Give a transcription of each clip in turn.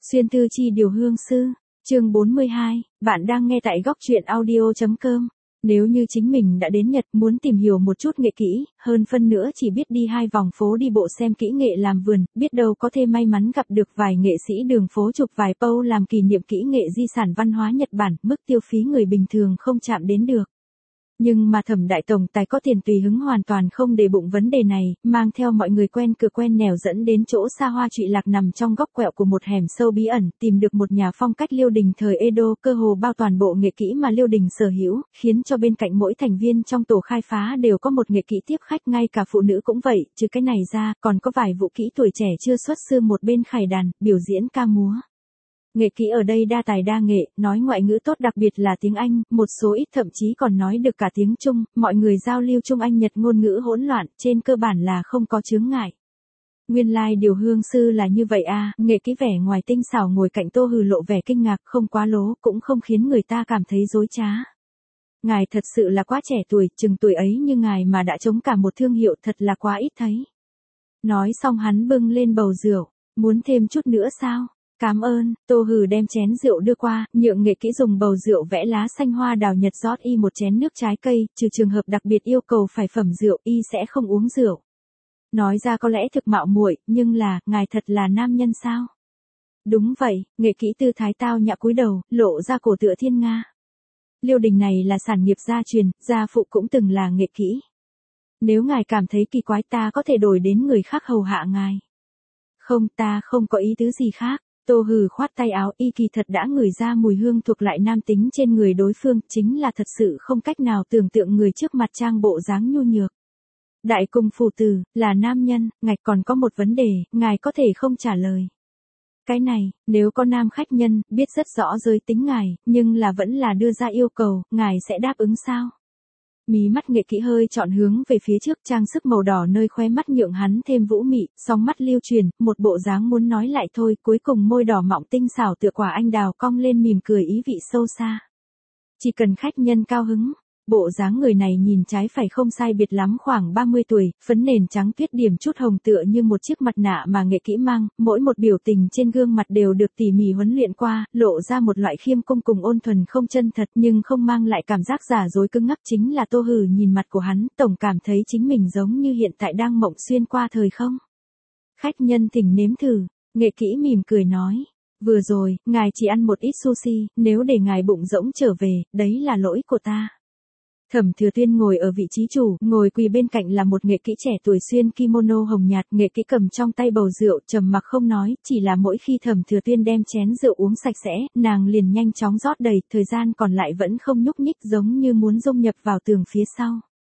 Xuyên Tư Chi Điều Hương Sư, chương 42, bạn đang nghe tại góc truyện audio.com. Nếu như chính mình đã đến Nhật muốn tìm hiểu một chút nghệ kỹ, hơn phân nữa chỉ biết đi 2 vòng phố đi bộ xem kỹ nghệ làm vườn, biết đâu có thêm may mắn gặp được vài nghệ sĩ đường phố chụp vài pâu làm kỷ niệm kỹ nghệ di sản văn hóa Nhật Bản, mức tiêu phí người bình thường không chạm đến được. Nhưng mà Thẩm đại tổng tài có tiền tùy hứng hoàn toàn không để bụng vấn đề này, mang theo mọi người quen cửa quen nẻo dẫn đến chỗ xa hoa trụy lạc nằm trong góc quẹo của một hẻm sâu bí ẩn, tìm được một nhà phong cách Liêu đình thời Edo, cơ hồ bao toàn bộ nghệ kỹ mà Liêu đình sở hữu, khiến cho bên cạnh mỗi thành viên trong tổ khai phá đều có một nghệ kỹ tiếp khách, ngay cả phụ nữ cũng vậy, trừ cái này ra, còn có vài vũ kỹ tuổi trẻ chưa xuất sư một bên khải đàn, biểu diễn ca múa. Nghệ kỹ ở đây đa tài đa nghệ, nói ngoại ngữ tốt đặc biệt là tiếng Anh, một số ít thậm chí còn nói được cả tiếng Trung, mọi người giao lưu Trung Anh Nhật ngôn ngữ hỗn loạn, trên cơ bản là không có chướng ngại. Nguyên lai Điều Hương Sư là như vậy à, nghệ kỹ vẻ ngoài tinh xảo ngồi cạnh Tô Hừ lộ vẻ kinh ngạc, không quá lố, cũng không khiến người ta cảm thấy dối trá. Ngài thật sự là quá trẻ tuổi, chừng tuổi ấy như ngài mà đã chống cả một thương hiệu thật là quá ít thấy. Nói xong hắn bưng lên bầu rượu, muốn thêm chút nữa sao? Cảm ơn, Tô Hừ đem chén rượu đưa qua, nhượng nghệ kỹ dùng bầu rượu vẽ lá xanh hoa đào Nhật rót y một chén nước trái cây, trừ trường hợp đặc biệt yêu cầu phải phẩm rượu, y sẽ không uống rượu. Nói ra có lẽ thực mạo muội, nhưng là, ngài thật là nam nhân sao? Đúng vậy, nghệ kỹ tư thái tao nhã cúi đầu, lộ ra cổ tựa thiên nga. Liêu đình này là sản nghiệp gia truyền, gia phụ cũng từng là nghệ kỹ. Nếu ngài cảm thấy kỳ quái ta có thể đổi đến người khác hầu hạ ngài. Không, ta không có ý tứ gì khác. Tô Hừ khoát tay áo, y kỳ thật đã ngửi ra mùi hương thuộc lại nam tính trên người đối phương, chính là thật sự không cách nào tưởng tượng người trước mặt trang bộ dáng nhu nhược. Đại cung phù tử, là nam nhân, ngạch còn có một vấn đề, ngài có thể không trả lời. Cái này, nếu có nam khách nhân, biết rất rõ giới tính ngài, nhưng là vẫn là đưa ra yêu cầu, ngài sẽ đáp ứng sao? Mí mắt nghệ kỹ hơi chọn hướng về phía trước, trang sức màu đỏ nơi khóe mắt nhượng hắn thêm vũ mị, sóng mắt lưu truyền, một bộ dáng muốn nói lại thôi, cuối cùng môi đỏ mọng tinh xảo tựa quả anh đào cong lên mỉm cười ý vị sâu xa. Chỉ cần khách nhân cao hứng. Bộ dáng người này nhìn trái phải không sai biệt lắm, khoảng 30 tuổi, phấn nền trắng tuyết điểm chút hồng tựa như một chiếc mặt nạ mà nghệ kỹ mang, mỗi một biểu tình trên gương mặt đều được tỉ mỉ huấn luyện qua, lộ ra một loại khiêm cung cùng ôn thuần không chân thật nhưng không mang lại cảm giác giả dối cứng ngắc. Chính là Tô Hừ nhìn mặt của hắn, tổng cảm thấy chính mình giống như hiện tại đang mộng xuyên qua thời không. Khách nhân thỉnh nếm thử, nghệ kỹ mỉm cười nói. Vừa rồi, ngài chỉ ăn một ít sushi, nếu để ngài bụng rỗng trở về, đấy là lỗi của ta. Thẩm Thừa Tuyên ngồi ở vị trí chủ, ngồi quỳ bên cạnh là một nghệ kỹ trẻ tuổi xuyên kimono hồng nhạt, nghệ kỹ cầm trong tay bầu rượu, trầm mặc không nói, chỉ là mỗi khi Thẩm Thừa Tuyên đem chén rượu uống sạch sẽ, nàng liền nhanh chóng rót đầy, thời gian còn lại vẫn không nhúc nhích giống như muốn dung nhập vào tường phía sau.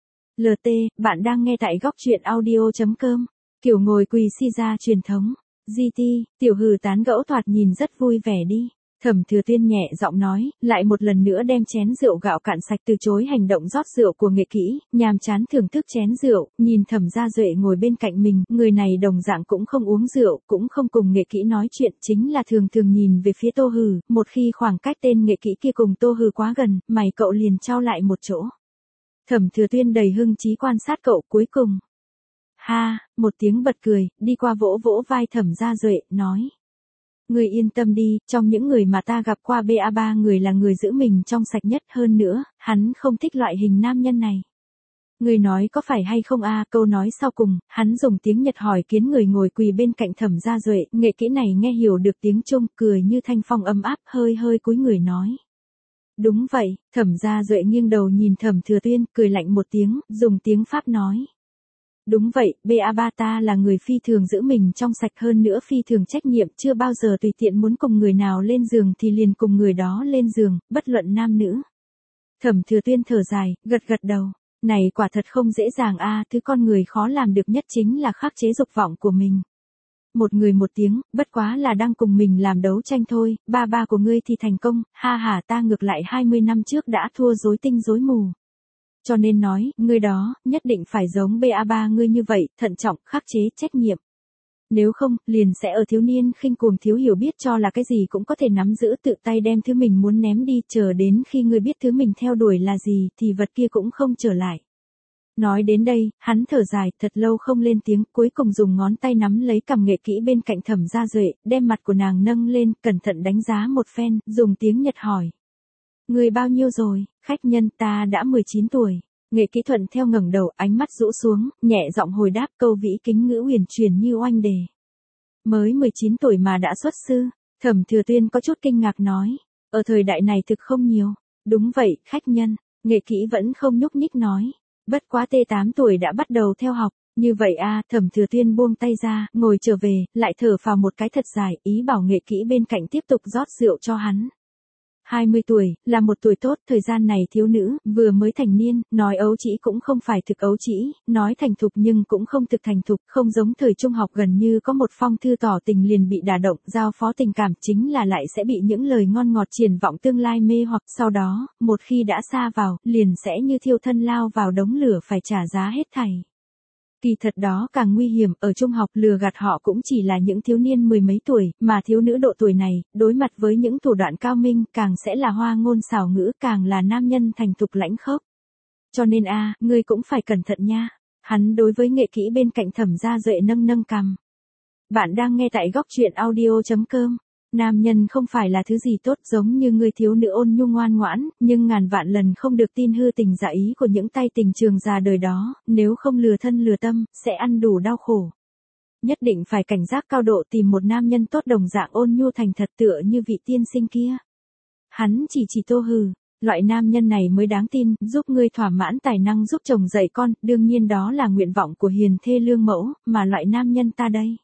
LT, bạn đang nghe tại góc truyện audio.com, kiểu ngồi quỳ si ra truyền thống. GT, Tiểu Hừ tán gẫu thoạt nhìn rất vui vẻ đi. Thẩm Thừa Tuyên nhẹ giọng nói, lại một lần nữa đem chén rượu gạo cạn sạch, từ chối hành động rót rượu của nghệ kỹ, nhàm chán thưởng thức chén rượu, nhìn Thẩm Gia Duệ ngồi bên cạnh mình, người này đồng dạng cũng không uống rượu, cũng không cùng nghệ kỹ nói chuyện, chính là thường thường nhìn về phía Tô Hừ, một khi khoảng cách tên nghệ kỹ kia cùng Tô Hừ quá gần, mày cậu liền trao lại một chỗ. Thẩm Thừa Tuyên đầy hưng trí quan sát cậu, cuối cùng. Ha, một tiếng bật cười, đi qua vỗ vỗ vai Thẩm Gia Duệ, nói. Người yên tâm đi, trong những người mà ta gặp qua BA3 người là người giữ mình trong sạch nhất, hơn nữa, hắn không thích loại hình nam nhân này. Người nói có phải hay không a? Câu nói sau cùng, hắn dùng tiếng Nhật hỏi kiến người ngồi quỳ bên cạnh Thẩm Gia Duệ, nghệ kỹ này nghe hiểu được tiếng Trung, cười như thanh phong ấm áp, hơi hơi cúi người nói. Đúng vậy, Thẩm Gia Duệ nghiêng đầu nhìn Thẩm Thừa Tuyên, cười lạnh một tiếng, dùng tiếng Pháp nói. Đúng vậy, BA3 ta là người phi thường giữ mình trong sạch, hơn nữa phi thường trách nhiệm, chưa bao giờ tùy tiện muốn cùng người nào lên giường thì liền cùng người đó lên giường, bất luận nam nữ. Thẩm Thừa Tuyên thở dài, gật gật đầu. Này quả thật không dễ dàng a, thứ con người khó làm được nhất chính là khắc chế dục vọng của mình. Một người một tiếng, bất quá là đang cùng mình làm đấu tranh thôi, ba của ngươi thì thành công, ha ha, ta ngược lại 20 năm trước đã thua rối tinh rối mù. Cho nên nói, ngươi đó, nhất định phải giống BA3 ngươi như vậy, thận trọng, khắc chế, trách nhiệm. Nếu không, liền sẽ ở thiếu niên khinh cuồng thiếu hiểu biết cho là cái gì cũng có thể nắm giữ, tự tay đem thứ mình muốn ném đi, chờ đến khi ngươi biết thứ mình theo đuổi là gì, thì vật kia cũng không trở lại. Nói đến đây, hắn thở dài, thật lâu không lên tiếng, cuối cùng dùng ngón tay nắm lấy cằm Nghệ Kỹ bên cạnh Thẩm Gia Duệ, đem mặt của nàng nâng lên, cẩn thận đánh giá một phen, dùng tiếng Nhật hỏi. Người bao nhiêu rồi? Khách nhân, ta đã 19 tuổi. Nghệ Kỹ thuận theo ngẩng đầu, ánh mắt rũ xuống, nhẹ giọng hồi đáp, câu vĩ kính ngữ huyền truyền như oanh đề. Mới 19 tuổi mà đã xuất sư. Thẩm Thừa Tuyên có chút kinh ngạc nói. Ở thời đại này thực không nhiều. Đúng vậy, khách nhân. Nghệ Kỹ vẫn không nhúc nhích nói. Bất quá T8 tuổi đã bắt đầu theo học. Như vậy a, Thẩm Thừa Tuyên buông tay ra, ngồi trở về, lại thở phào một cái thật dài, ý bảo Nghệ Kỹ bên cạnh tiếp tục rót rượu cho hắn. 20 tuổi, là một tuổi tốt, thời gian này thiếu nữ, vừa mới thành niên, nói ấu trĩ cũng không phải thực ấu trĩ, nói thành thục nhưng cũng không thực thành thục, không giống thời trung học gần như có một phong thư tỏ tình liền bị đả động, giao phó tình cảm chính là lại sẽ bị những lời ngon ngọt triển vọng tương lai mê hoặc, sau đó, một khi đã xa vào, liền sẽ như thiêu thân lao vào đống lửa phải trả giá hết thảy. Kỳ thật đó càng nguy hiểm, ở trung học lừa gạt họ cũng chỉ là những thiếu niên mười mấy tuổi, mà thiếu nữ độ tuổi này, đối mặt với những thủ đoạn cao minh, càng sẽ là hoa ngôn xảo ngữ, càng là nam nhân thành thục lãnh khốc. Cho nên ngươi cũng phải cẩn thận nha. Hắn đối với Nghệ Kỹ bên cạnh Thẩm Gia Duệ nâng nâng cằm. Bạn đang nghe tại góc truyện audio.com. Nam nhân không phải là thứ gì tốt giống như người thiếu nữ ôn nhu ngoan ngoãn, nhưng ngàn vạn lần không được tin hư tình giả ý của những tay tình trường già đời đó, nếu không lừa thân lừa tâm, sẽ ăn đủ đau khổ. Nhất định phải cảnh giác cao độ tìm một nam nhân tốt đồng dạng ôn nhu thành thật tựa như vị tiên sinh kia. Hắn chỉ Tô Hừ, loại nam nhân này mới đáng tin, giúp ngươi thỏa mãn tài năng giúp chồng dạy con, đương nhiên đó là nguyện vọng của hiền thê lương mẫu, mà loại nam nhân ta đây.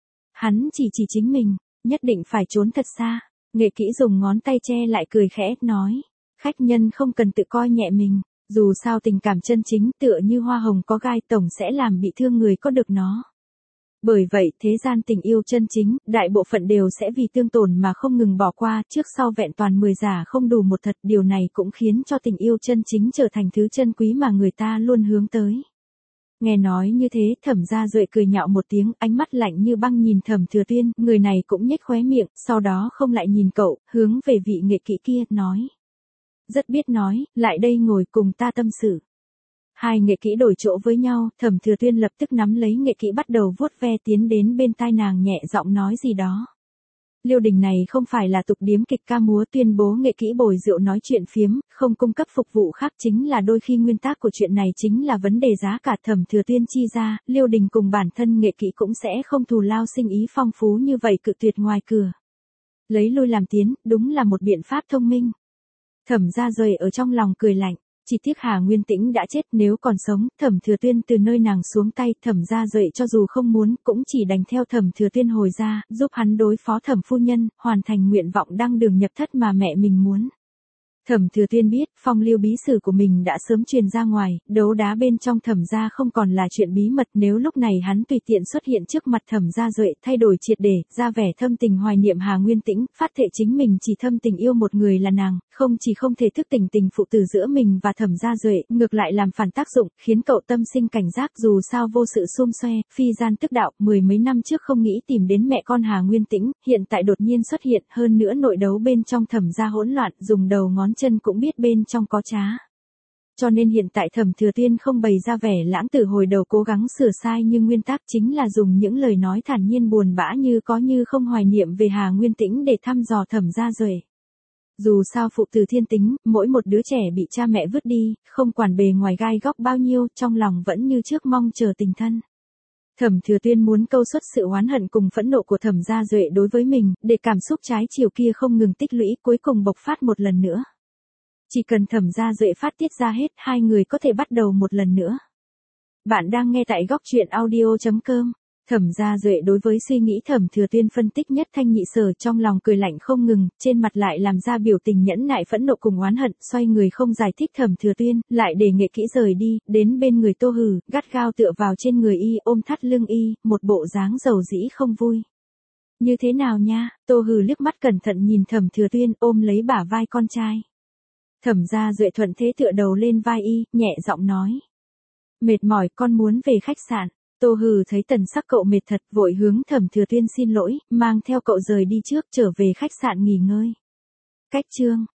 Hắn chỉ chính mình. Nhất định phải trốn thật xa. Nghệ Kỹ dùng ngón tay che lại cười khẽ, nói. Khách nhân không cần tự coi nhẹ mình. Dù sao tình cảm chân chính tựa như hoa hồng có gai tổng sẽ làm bị thương người có được nó. Bởi vậy thế gian tình yêu chân chính, đại bộ phận đều sẽ vì tương tổn mà không ngừng bỏ qua, trước sau vẹn toàn 10 giả không đủ một thật. Điều này cũng khiến cho tình yêu chân chính trở thành thứ chân quý mà người ta luôn hướng tới. Nghe nói như thế, Thẩm Gia Duệ cười nhạo một tiếng, ánh mắt lạnh như băng nhìn Thẩm Thừa Tuyên, người này cũng nhếch khóe miệng, sau đó không lại nhìn cậu, hướng về vị Nghệ Kỹ kia, nói. Rất biết nói, lại đây ngồi cùng ta tâm sự. Hai Nghệ Kỹ đổi chỗ với nhau, Thẩm Thừa Tuyên lập tức nắm lấy Nghệ Kỹ bắt đầu vuốt ve tiến đến bên tai nàng nhẹ giọng nói gì đó. Liêu Đình này không phải là tục điếm kịch ca múa, tuyên bố Nghệ Kỹ bồi rượu nói chuyện phiếm, không cung cấp phục vụ khác, chính là đôi khi nguyên tắc của chuyện này chính là vấn đề giá cả. Thẩm Thừa Tuyên chi ra, Liêu Đình cùng bản thân Nghệ Kỹ cũng sẽ không thù lao sinh ý phong phú như vậy cự tuyệt ngoài cửa. Lấy lui làm tiến, đúng là một biện pháp thông minh. Thẩm Gia Duệ ở trong lòng cười lạnh. Chỉ tiếc Hà Nguyên Tĩnh đã chết, nếu còn sống, Thẩm Thừa Tuyên từ nơi nàng xuống tay, Thẩm Gia Duệ cho dù không muốn, cũng chỉ đành theo Thẩm Thừa Tuyên hồi ra, giúp hắn đối phó Thẩm phu nhân, hoàn thành nguyện vọng đăng đường nhập thất mà mẹ mình muốn. Thẩm Thừa Tuyên biết, phong lưu bí sử của mình đã sớm truyền ra ngoài, đấu đá bên trong Thẩm gia không còn là chuyện bí mật, nếu lúc này hắn tùy tiện xuất hiện trước mặt Thẩm Gia Duệ, thay đổi triệt để, ra vẻ thâm tình hoài niệm Hà Nguyên Tĩnh, phát thệ chính mình chỉ thâm tình yêu một người là nàng, không chỉ không thể thức tỉnh tình phụ tử giữa mình và Thẩm Gia Duệ, ngược lại làm phản tác dụng, khiến cậu tâm sinh cảnh giác, dù sao vô sự xum xoe, phi gian tức đạo, mười mấy năm trước không nghĩ tìm đến mẹ con Hà Nguyên Tĩnh, hiện tại đột nhiên xuất hiện, hơn nữa nội đấu bên trong Thẩm gia hỗn loạn, dùng đầu ngón chân cũng biết bên trong có trá. Cho nên hiện tại Thẩm Thừa Tuyên không bày ra vẻ lãng tử hồi đầu cố gắng sửa sai, nhưng nguyên tắc chính là dùng những lời nói thản nhiên buồn bã như có như không hoài niệm về Hà Nguyên Tĩnh để thăm dò Thẩm Gia Duệ. Dù sao phụ tử thiên tính, mỗi một đứa trẻ bị cha mẹ vứt đi, không quản bề ngoài gai góc bao nhiêu, trong lòng vẫn như trước mong chờ tình thân. Thẩm Thừa Tuyên muốn câu xuất sự oán hận cùng phẫn nộ của Thẩm Gia Duệ đối với mình, để cảm xúc trái chiều kia không ngừng tích lũy, cuối cùng bộc phát một lần nữa. Chỉ cần Thẩm Gia Duệ phát tiết ra hết, hai người có thể bắt đầu một lần nữa. Bạn đang nghe tại góc truyện audio.com. Thẩm Gia Duệ đối với suy nghĩ Thẩm Thừa Tuyên phân tích nhất thanh nhị sở, trong lòng cười lạnh không ngừng, trên mặt lại làm ra biểu tình nhẫn nại phẫn nộ cùng oán hận, xoay người không giải thích Thẩm Thừa Tuyên, lại để Nghệ Kỹ rời đi, đến bên người Tô Hừ, gắt gao tựa vào trên người y, ôm thắt lưng y, một bộ dáng dầu dĩ không vui. Như thế nào nha? Tô Hừ liếc mắt cẩn thận nhìn Thẩm Thừa Tuyên, ôm lấy bả vai con trai. Thẩm Gia Duệ thuận thế tựa đầu lên vai y, nhẹ giọng nói. Mệt mỏi, con muốn về khách sạn. Tô Hừ thấy tần sắc cậu mệt thật, vội hướng Thẩm Thừa Tuyên xin lỗi, mang theo cậu rời đi trước, trở về khách sạn nghỉ ngơi. Cách chương